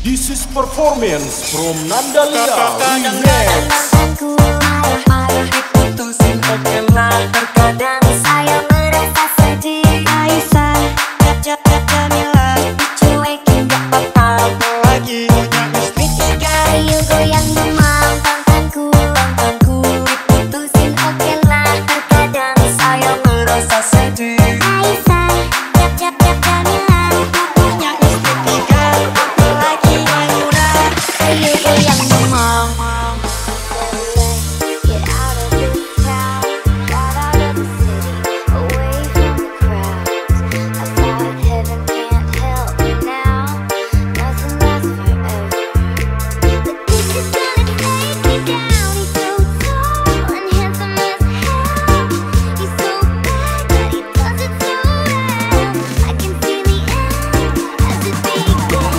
This is performance from Nandalia Remix. Kadang-kadang marah-marah diputusin oke lah. Terkadang saya merasa sedih. Aisyah, Jamila dicuekin gak apa-apa. Lagi punya istri tiga. Ayo goyang demam bangku diputusin oke lah. Terkadang saya merasa sedih. Aisyah, Jamila Punya istri tiga. Apalagi yang murah. ayo goyang demam. Get out of this town, got out of the city, away from the crowds. I thought heaven can't help me now, nothing lasts forever. But this is gonna take me down. He's so tall and handsome as hell. He's so bad but he does it so well. I can see the end as it begins.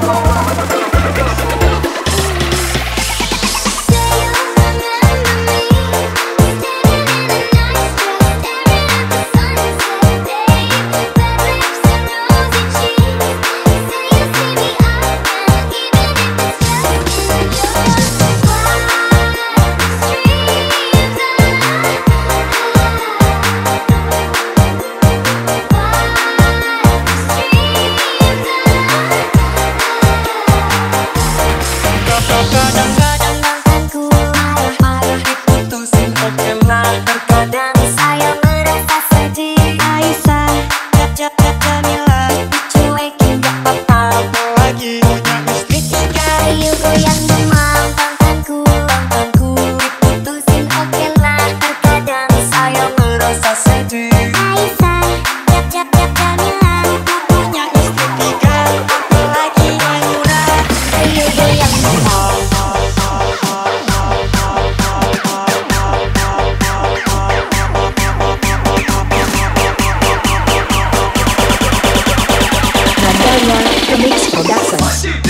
Kadang-kadang marah-marah diputusin oke lah. Terkadang saya merasa sedih. Aisyah, Jamila dicuekin gak apa-apa. Lagi punya istri tiga. Ayo goyang demam bangku diputusin oke lah. Terkadang saya merasa sedih. Aisyah, Jamila Punya istri tiga. Apalagi yang murah. ayo goyang demam. Nandalia Remix Production.